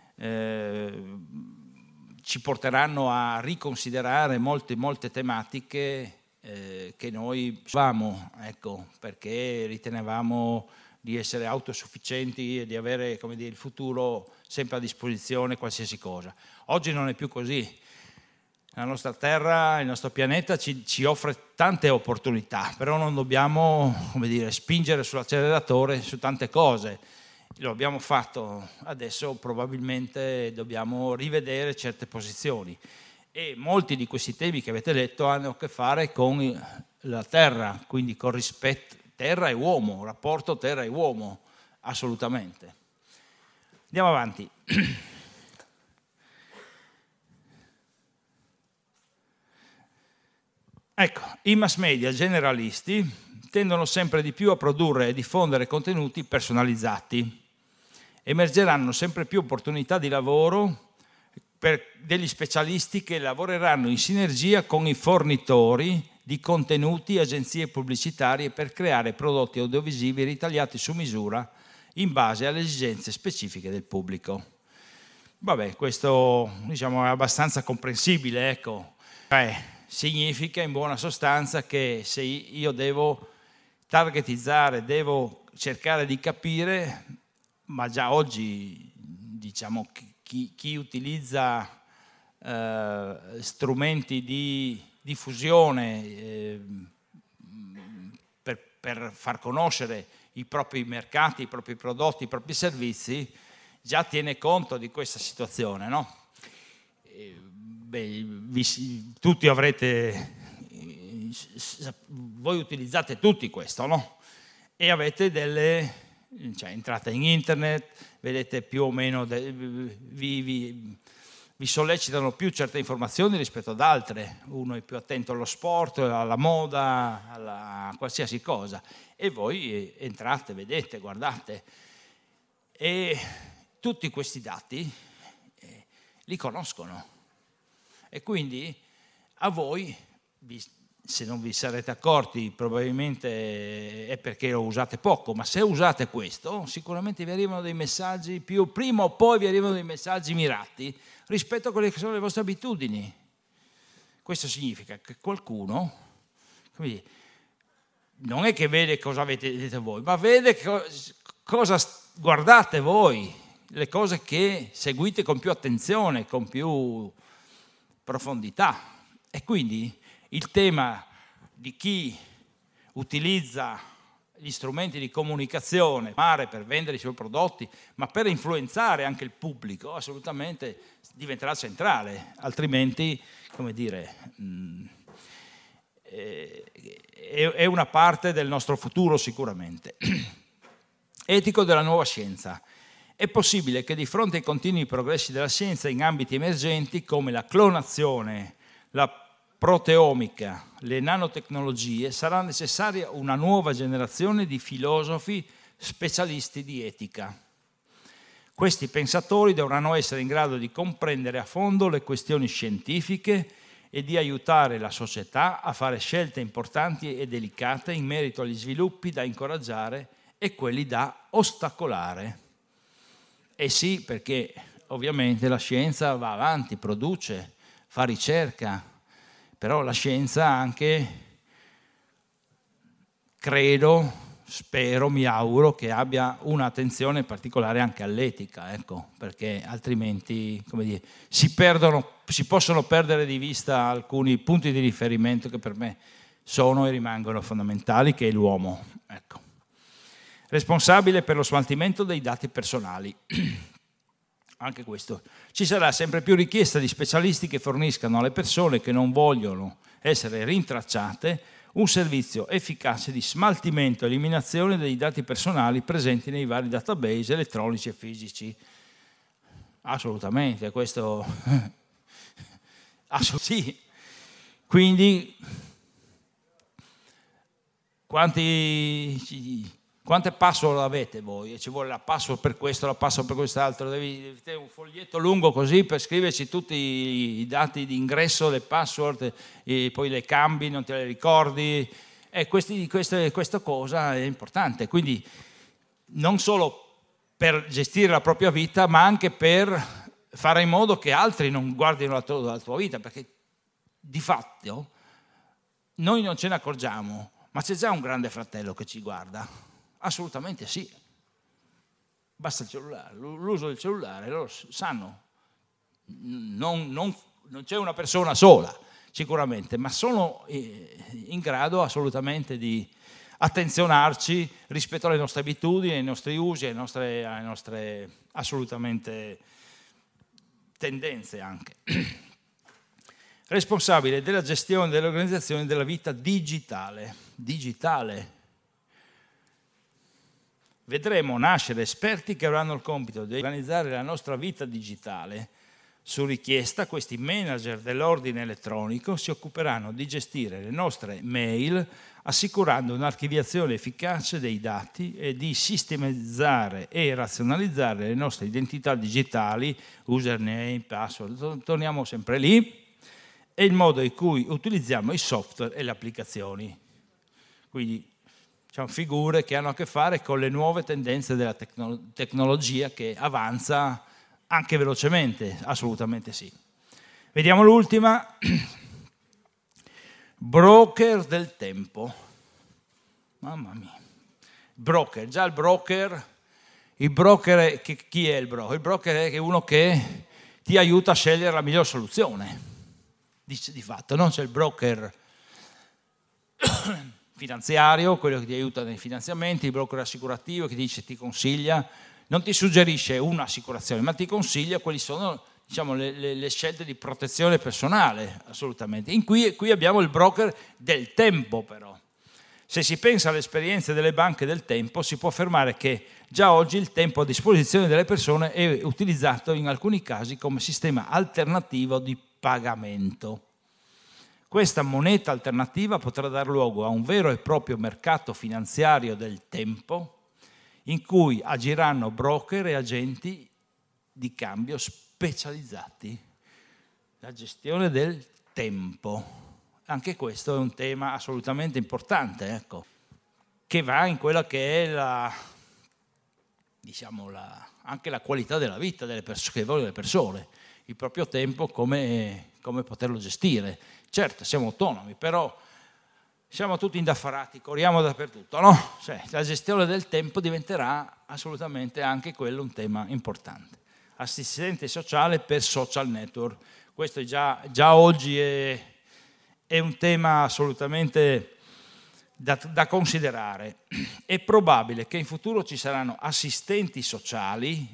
ci porteranno a riconsiderare molte tematiche che noi avevamo, ecco, perché ritenevamo di essere autosufficienti e di avere, come dire, il futuro sempre a disposizione, qualsiasi cosa. Oggi non è più così. La nostra terra, il nostro pianeta ci offre tante opportunità, però non dobbiamo, come dire, spingere sull'acceleratore su tante cose. Lo abbiamo fatto, adesso probabilmente dobbiamo rivedere certe posizioni. E molti di questi temi che avete letto hanno a che fare con la terra, quindi con rispetto terra e uomo, rapporto terra e uomo, assolutamente. Andiamo avanti. Ecco, i mass media generalisti tendono sempre di più a produrre e diffondere contenuti personalizzati. Emergeranno sempre più opportunità di lavoro per degli specialisti che lavoreranno in sinergia con i fornitori di contenuti e agenzie pubblicitarie per creare prodotti audiovisivi ritagliati su misura in base alle esigenze specifiche del pubblico. Vabbè, questo diciamo è abbastanza comprensibile, ecco. Significa in buona sostanza che se io devo targetizzare, devo cercare di capire, ma già oggi diciamo chi utilizza strumenti di diffusione per far conoscere i propri mercati, i propri prodotti, i propri servizi, già tiene conto di questa situazione, no? Tutti avrete, voi utilizzate tutti questo, no? E avete cioè entrate in internet, vedete più o meno, vi sollecitano più certe informazioni rispetto ad altre, uno è più attento allo sport, alla moda, a qualsiasi cosa, e voi entrate, vedete, guardate, e tutti questi dati li conoscono. E quindi a voi se non vi sarete accorti probabilmente è perché lo usate poco, ma se usate questo sicuramente vi arrivano dei messaggi prima o poi vi arrivano dei messaggi mirati rispetto a quelle che sono le vostre abitudini. Questo significa che qualcuno, come dire, non è che vede cosa avete voi, ma vede cosa guardate voi, le cose che seguite con più attenzione, con più profondità. E quindi il tema di chi utilizza gli strumenti di comunicazione per vendere i suoi prodotti, ma per influenzare anche il pubblico, assolutamente diventerà centrale, altrimenti, come dire, è una parte del nostro futuro sicuramente. Etico della nuova scienza. È possibile che di fronte ai continui progressi della scienza in ambiti emergenti come la clonazione, la proteomica, le nanotecnologie, sarà necessaria una nuova generazione di filosofi specialisti di etica. Questi pensatori dovranno essere in grado di comprendere a fondo le questioni scientifiche e di aiutare la società a fare scelte importanti e delicate in merito agli sviluppi da incoraggiare e quelli da ostacolare. E sì, perché ovviamente la scienza va avanti, produce, fa ricerca, però la scienza anche, credo, spero, mi auguro che abbia un'attenzione particolare anche all'etica, ecco, perché altrimenti, come dire, si possono perdere di vista alcuni punti di riferimento che per me sono e rimangono fondamentali, che è l'uomo, ecco. Responsabile per lo smaltimento dei dati personali. Anche questo. Ci sarà sempre più richiesta di specialisti che forniscano alle persone che non vogliono essere rintracciate un servizio efficace di smaltimento e eliminazione dei dati personali presenti nei vari database elettronici e fisici. Assolutamente, questo sì. Quindi quante password avete voi? E ci vuole la password per questo, la password per quest'altro, devi avere un foglietto lungo così per scriverci tutti i dati di ingresso, le password, e poi le cambi, non te le ricordi. E questa cosa è importante, quindi non solo per gestire la propria vita, ma anche per fare in modo che altri non guardino la tua vita, perché di fatto noi non ce ne accorgiamo, ma c'è già un grande fratello che ci guarda. Assolutamente sì, basta il cellulare, l'uso del cellulare, loro sanno, non c'è una persona sola sicuramente, ma sono in grado assolutamente di attenzionarci rispetto alle nostre abitudini, ai nostri usi, alle nostre assolutamente tendenze anche. Responsabile della gestione dell'organizzazione della vita digitale. Vedremo nascere esperti che avranno il compito di organizzare la nostra vita digitale. Su richiesta, questi manager dell'ordine elettronico si occuperanno di gestire le nostre mail, assicurando un'archiviazione efficace dei dati e di sistematizzare e razionalizzare le nostre identità digitali, username, password, torniamo sempre lì, e il modo in cui utilizziamo i software e le applicazioni. Quindi diciamo, figure che hanno a che fare con le nuove tendenze della tecnologia che avanza anche velocemente, assolutamente sì. Vediamo l'ultima, broker del tempo. Mamma mia, broker, già il broker chi è il broker? Il broker è uno che ti aiuta a scegliere la miglior soluzione, di fatto, no? C'è il broker finanziario, quello che ti aiuta nei finanziamenti, il broker assicurativo che ti consiglia, non ti suggerisce un'assicurazione, ma ti consiglia quali sono, diciamo, le scelte di protezione personale, assolutamente. Qui abbiamo il broker del tempo, però. Se si pensa alle esperienze delle banche del tempo, si può affermare che già oggi il tempo a disposizione delle persone è utilizzato in alcuni casi come sistema alternativo di pagamento. Questa moneta alternativa potrà dar luogo a un vero e proprio mercato finanziario del tempo, in cui agiranno broker e agenti di cambio specializzati. La gestione del tempo. Anche questo è un tema assolutamente importante, ecco, che va in quella che è anche la qualità della vita delle persone, il proprio tempo, come poterlo gestire. Certo, siamo autonomi, però siamo tutti indaffarati, corriamo dappertutto, no? Cioè, la gestione del tempo diventerà assolutamente anche quello un tema importante. Assistente sociale per social network. Questo è già oggi è un tema assolutamente da considerare. È probabile che in futuro ci saranno assistenti sociali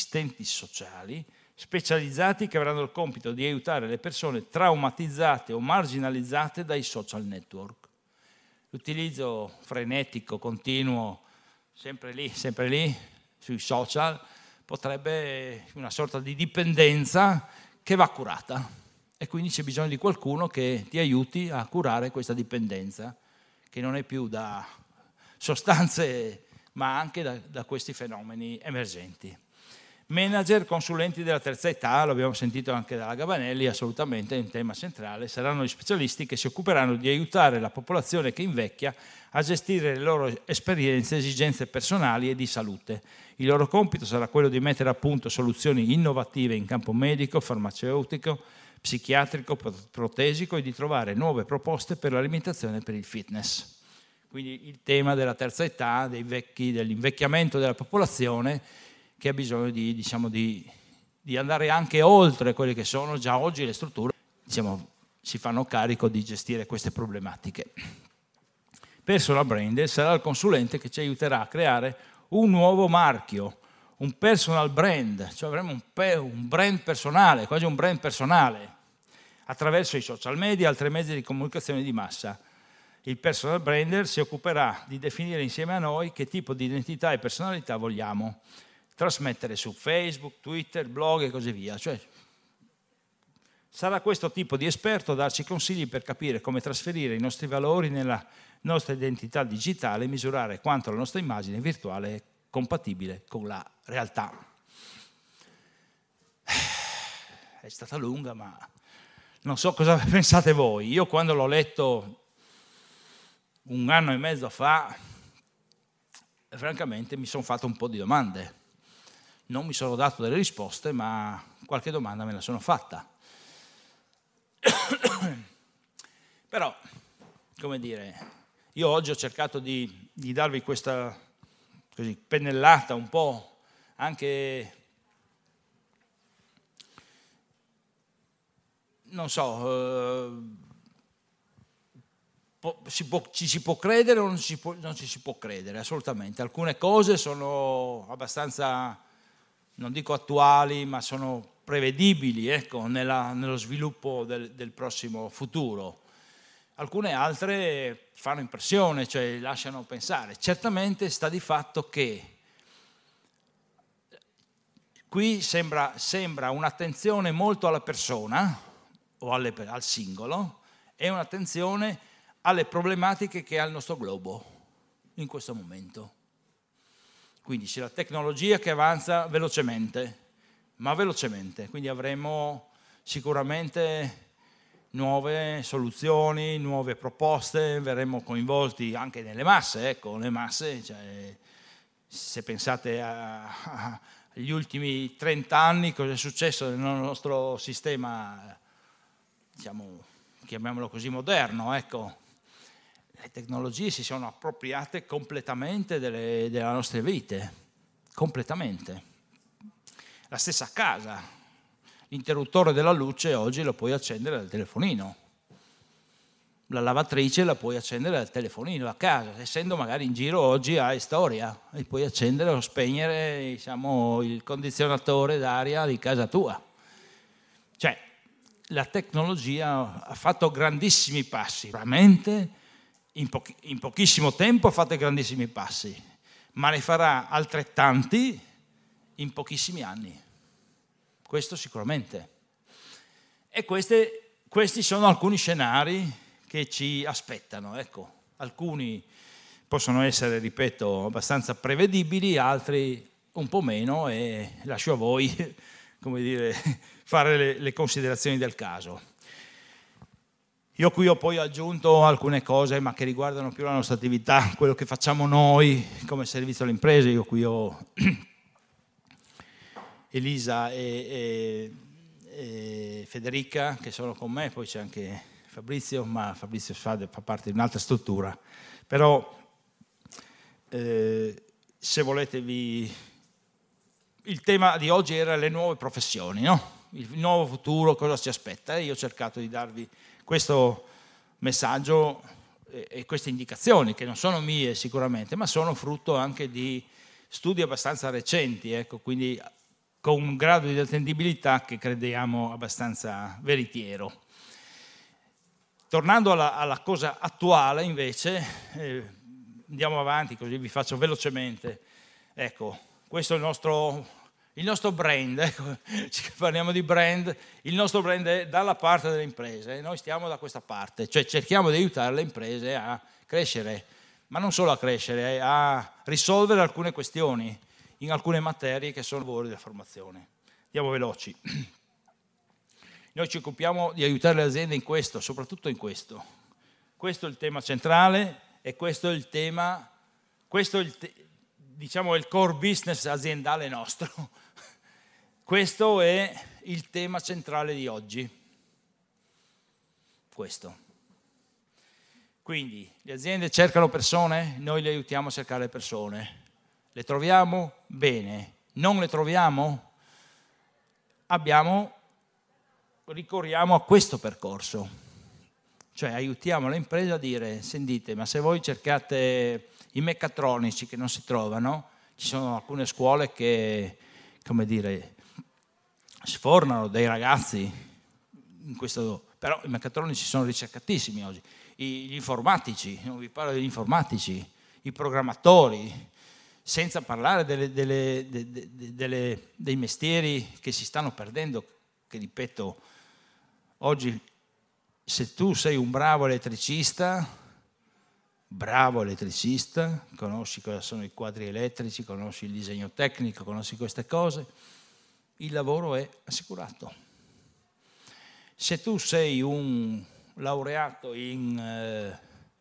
specializzati che avranno il compito di aiutare le persone traumatizzate o marginalizzate dai social network. L'utilizzo frenetico, continuo, sempre lì, sui social, potrebbe una sorta di dipendenza che va curata, e quindi c'è bisogno di qualcuno che ti aiuti a curare questa dipendenza, che non è più da sostanze ma anche da questi fenomeni emergenti. Manager, consulenti della terza età, l'abbiamo sentito anche dalla Gabanelli, assolutamente è un tema centrale, saranno gli specialisti che si occuperanno di aiutare la popolazione che invecchia a gestire le loro esperienze e esigenze personali e di salute. Il loro compito sarà quello di mettere a punto soluzioni innovative in campo medico, farmaceutico, psichiatrico, protesico e di trovare nuove proposte per l'alimentazione e per il fitness. Quindi il tema della terza età, dei vecchi, dell'invecchiamento della popolazione, che ha bisogno di andare anche oltre quelle che sono già oggi le strutture, si fanno carico di gestire queste problematiche. Personal Brander sarà il consulente che ci aiuterà a creare un nuovo marchio, un personal brand, cioè avremo un brand personale, quasi un brand personale, attraverso i social media e altri mezzi di comunicazione di massa. Il personal brander si occuperà di definire insieme a noi che tipo di identità e personalità vogliamo trasmettere su Facebook, Twitter, blog e così via. Cioè, sarà questo tipo di esperto a darci consigli per capire come trasferire i nostri valori nella nostra identità digitale e misurare quanto la nostra immagine virtuale è compatibile con la realtà. È stata lunga, ma non so cosa pensate voi. Io quando l'ho letto 1 anno e mezzo fa, francamente mi sono fatto un po' di domande. Non mi sono dato delle risposte, ma qualche domanda me la sono fatta. Però, come dire, io oggi ho cercato di darvi questa così, pennellata un po' anche, non so, ci si può credere o non ci si può credere, assolutamente. Alcune cose sono abbastanza, non dico attuali, ma sono prevedibili, ecco, nello sviluppo del prossimo futuro. Alcune altre fanno impressione, cioè lasciano pensare. Certamente sta di fatto che qui sembra un'attenzione molto alla persona o al singolo e un'attenzione alle problematiche che ha il nostro globo in questo momento. Quindi c'è la tecnologia che avanza velocemente, quindi avremo sicuramente nuove soluzioni, nuove proposte, verremo coinvolti anche nelle masse, ecco, le masse, cioè, se pensate agli ultimi 30 anni, cosa è successo nel nostro sistema, diciamo, chiamiamolo così, moderno, ecco, le tecnologie si sono appropriate completamente delle nostre vite, completamente. La stessa casa, l'interruttore della luce oggi lo puoi accendere dal telefonino, la lavatrice la puoi accendere dal telefonino a casa, essendo magari in giro oggi hai storia, e puoi accendere o spegnere, diciamo, il condizionatore d'aria di casa tua. Cioè, la tecnologia ha fatto grandissimi passi, veramente in pochissimo tempo ha fatto grandissimi passi, ma ne farà altrettanti in pochissimi anni. Questo sicuramente. E questi sono alcuni scenari che ci aspettano. Ecco, alcuni possono essere, ripeto, abbastanza prevedibili, altri un po' meno, e lascio a voi, come dire, fare le considerazioni del caso. Io qui ho poi aggiunto alcune cose, ma che riguardano più la nostra attività, quello che facciamo noi come servizio alle imprese. Io qui ho Elisa e Federica che sono con me, poi c'è anche Fabrizio, ma Fabrizio fa parte di un'altra struttura. Però se volete il tema di oggi era le nuove professioni, no? Il nuovo futuro, cosa ci aspetta? E io ho cercato di darvi questo messaggio e queste indicazioni, che non sono mie sicuramente, ma sono frutto anche di studi abbastanza recenti, ecco, quindi con un grado di attendibilità che crediamo abbastanza veritiero. Tornando alla cosa attuale, invece, andiamo avanti, così vi faccio velocemente. Ecco, questo è il nostro brand, ecco, parliamo di brand, il nostro brand è dalla parte delle imprese, noi stiamo da questa parte, cioè cerchiamo di aiutare le imprese a crescere, ma non solo a crescere, a risolvere alcune questioni in alcune materie che sono lavori della formazione. Andiamo veloci. Noi ci occupiamo di aiutare le aziende in questo, soprattutto in questo. Questo è il tema centrale e questo è il tema, diciamo il core business aziendale nostro. Questo è il tema centrale di oggi. Questo. Quindi le aziende cercano persone, noi le aiutiamo a cercare le persone. Le troviamo? Bene. Non le troviamo? Ricorriamo a questo percorso. Cioè aiutiamo le imprese a dire, sentite, ma se voi cercate i meccatronici che non si trovano, ci sono alcune scuole che, come dire, sfornano dei ragazzi in questo, però i meccatronici sono ricercatissimi oggi, gli informatici, non vi parlo degli informatici, i programmatori, senza parlare dei mestieri che si stanno perdendo, che ripeto, oggi se tu sei un bravo elettricista, conosci cosa sono i quadri elettrici, conosci il disegno tecnico, conosci queste cose, il lavoro è assicurato. Se tu sei un laureato in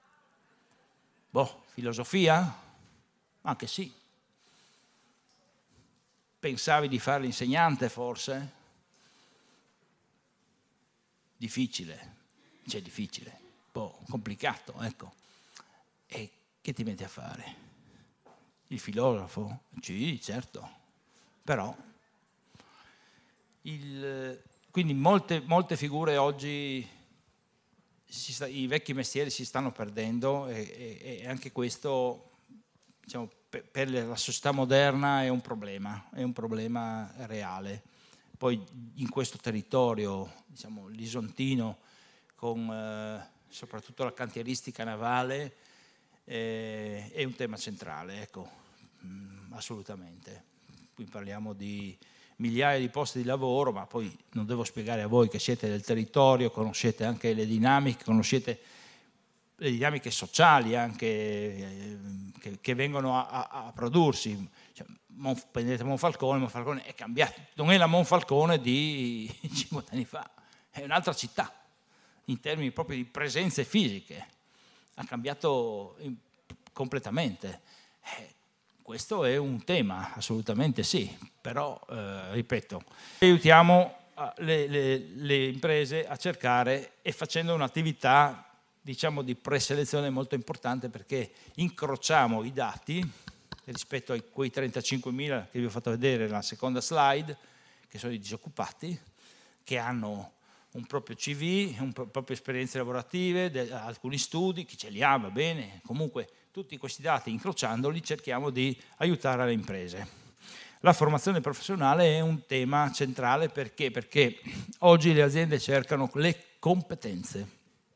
filosofia, anche sì. Pensavi di fare l'insegnante forse? Difficile, un po' complicato, ecco. E che ti metti a fare? Il filosofo? Sì, certo, però quindi molte figure oggi, i vecchi mestieri si stanno perdendo e anche questo, diciamo, per la società moderna è un problema reale. Poi in questo territorio, diciamo, lisontino, con soprattutto la cantieristica navale, è un tema centrale, ecco, assolutamente. Qui parliamo di migliaia di posti di lavoro, ma poi non devo spiegare a voi che siete del territorio, conoscete anche le dinamiche, conoscete le dinamiche sociali anche che vengono a prodursi. Cioè, prendete Monfalcone è cambiato, non è la Monfalcone di 50 anni fa, è un'altra città, in termini proprio di presenze fisiche, ha cambiato completamente. Questo è un tema, assolutamente sì, però, ripeto, aiutiamo le imprese a cercare e facendo un'attività, diciamo, di preselezione molto importante, perché incrociamo i dati rispetto a quei 35.000 che vi ho fatto vedere nella seconda slide, che sono i disoccupati, che hanno un proprio CV, proprie esperienze lavorative, alcuni studi, chi ce li ha va bene, comunque tutti questi dati incrociandoli cerchiamo di aiutare le imprese. La formazione professionale è un tema centrale perché oggi le aziende cercano le competenze,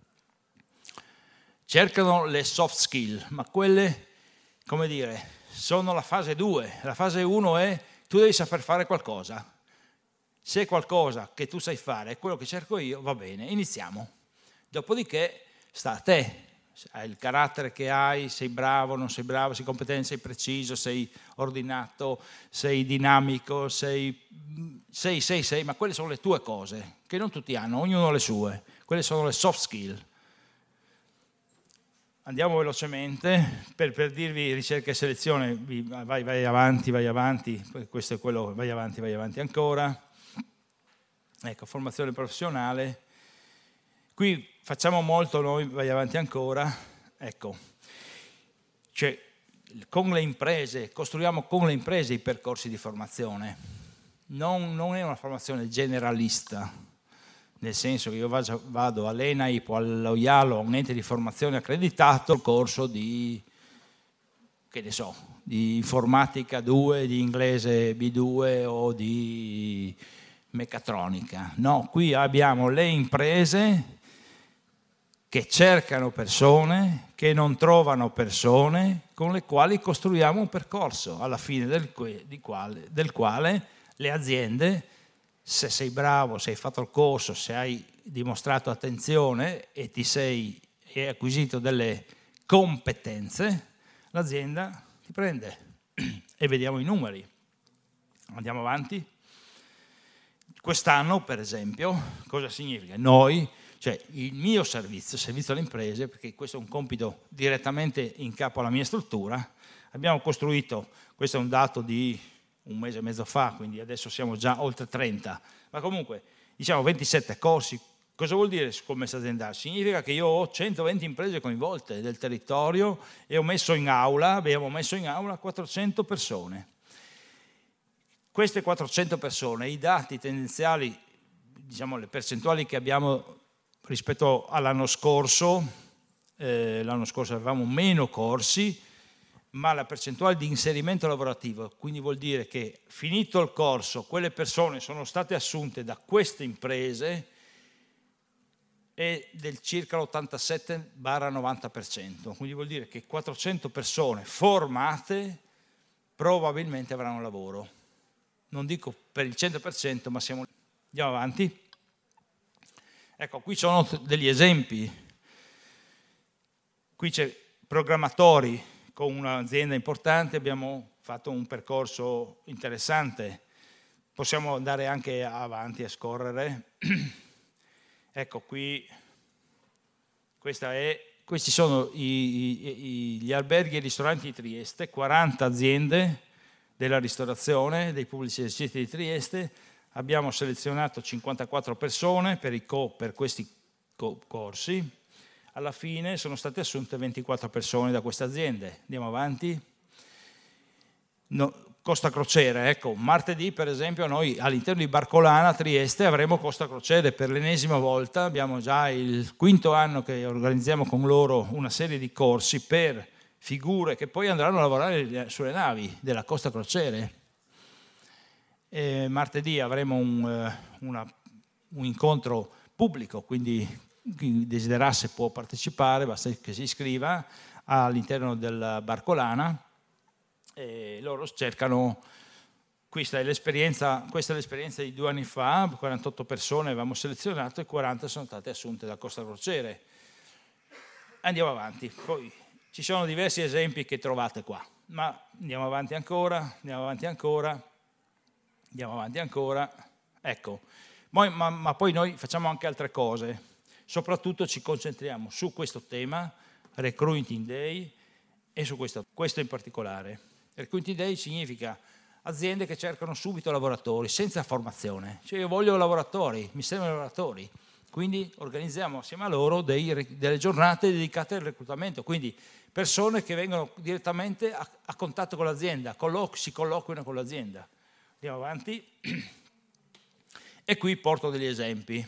cercano le soft skill, ma quelle, come dire, sono la fase 2. La fase 1 è tu devi saper fare qualcosa. Se qualcosa che tu sai fare è quello che cerco io, va bene, iniziamo. Dopodiché sta a te. Hai il carattere che hai, sei bravo, non sei bravo, sei competente, sei preciso, sei ordinato, sei dinamico, sei, ma quelle sono le tue cose, che non tutti hanno, ognuno ha le sue. Quelle sono le soft skill. Andiamo velocemente per dirvi ricerca e selezione, vai avanti, questo è quello, vai avanti ancora. Ecco, formazione professionale. Qui facciamo molto noi, vai avanti ancora, ecco, cioè con le imprese, costruiamo con le imprese i percorsi di formazione, non è una formazione generalista, nel senso che io vado all'ENAIP o all'OIALO, un ente di formazione accreditato, il corso di, che ne so, di informatica 2, di inglese B2 o di meccatronica. No, qui abbiamo le imprese che cercano persone, che non trovano persone, con le quali costruiamo un percorso, alla fine del quale le aziende, se sei bravo, se hai fatto il corso, se hai dimostrato attenzione e hai acquisito delle competenze, l'azienda ti prende. E vediamo i numeri. Andiamo avanti. Quest'anno, per esempio, cosa significa? Cioè il mio servizio alle imprese, perché questo è un compito direttamente in capo alla mia struttura, abbiamo costruito, questo è un dato di un mese e mezzo fa, quindi adesso siamo già oltre 30, ma comunque diciamo 27 corsi. Cosa vuol dire scommessa aziendale? Significa che io ho 120 imprese coinvolte del territorio e abbiamo messo in aula 400 persone. Queste 400 persone, i dati tendenziali, diciamo le percentuali che abbiamo rispetto all'anno scorso avevamo meno corsi, ma la percentuale di inserimento lavorativo, quindi vuol dire che finito il corso, quelle persone sono state assunte da queste imprese, è del circa l'87-90%, quindi vuol dire che 400 persone formate probabilmente avranno lavoro. Non dico per il 100%, ma siamo... Andiamo avanti. Ecco, qui sono degli esempi. Qui c'è programmatori con un'azienda importante, abbiamo fatto un percorso interessante. Possiamo andare anche avanti a scorrere. Ecco, questi sono gli alberghi e i ristoranti di Trieste, 40 aziende della ristorazione, dei pubblici esercizi di Trieste. Abbiamo selezionato 54 persone per questi corsi. Alla fine sono state assunte 24 persone da queste aziende. Andiamo avanti. Costa crociere, ecco, martedì per esempio noi all'interno di Barcolana, Trieste, avremo Costa Crociere per l'ennesima volta. Abbiamo già il 5º anno che organizziamo con loro una serie di corsi per figure che poi andranno a lavorare sulle navi della Costa Crociere. Martedì avremo un incontro pubblico, quindi chi desiderasse può partecipare, basta che si iscriva all'interno della Barcolana e loro cercano, questa è l'esperienza di 2 anni fa, 48 persone avevamo selezionato e 40 sono state assunte da Costa Crociere. Andiamo avanti, poi ci sono diversi esempi che trovate qua, ma andiamo avanti ancora, ecco, ma poi noi facciamo anche altre cose, soprattutto ci concentriamo su questo tema, Recruiting Day, e su questo in particolare. Recruiting Day significa aziende che cercano subito lavoratori, senza formazione, cioè io voglio lavoratori, mi servono lavoratori, quindi organizziamo assieme a loro delle giornate dedicate al reclutamento, quindi persone che vengono direttamente a contatto con l'azienda, si colloquiano con l'azienda. Andiamo avanti. E qui porto degli esempi.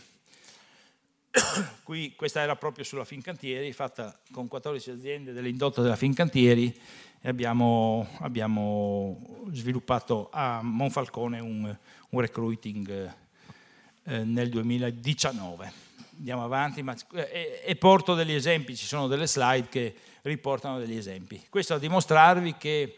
Questa era proprio sulla Fincantieri, fatta con 14 aziende dell'indotto della Fincantieri, e abbiamo sviluppato a Monfalcone un recruiting nel 2019. Andiamo avanti, e porto degli esempi, ci sono delle slide che riportano degli esempi. Questo a dimostrarvi che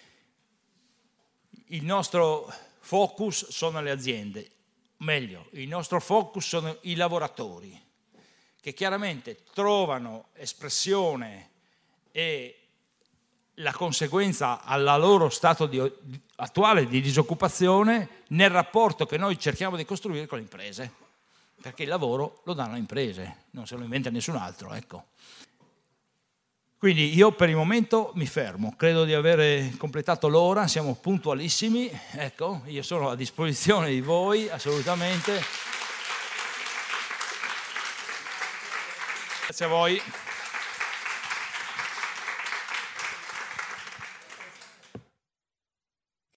il nostro focus sono le aziende, meglio, il nostro focus sono i lavoratori, che chiaramente trovano espressione e la conseguenza al loro stato attuale di disoccupazione nel rapporto che noi cerchiamo di costruire con le imprese, perché il lavoro lo danno le imprese, non se lo inventa nessun altro, ecco. Quindi io per il momento mi fermo, credo di aver completato l'ora, siamo puntualissimi, ecco, io sono a disposizione di voi assolutamente. Grazie a voi.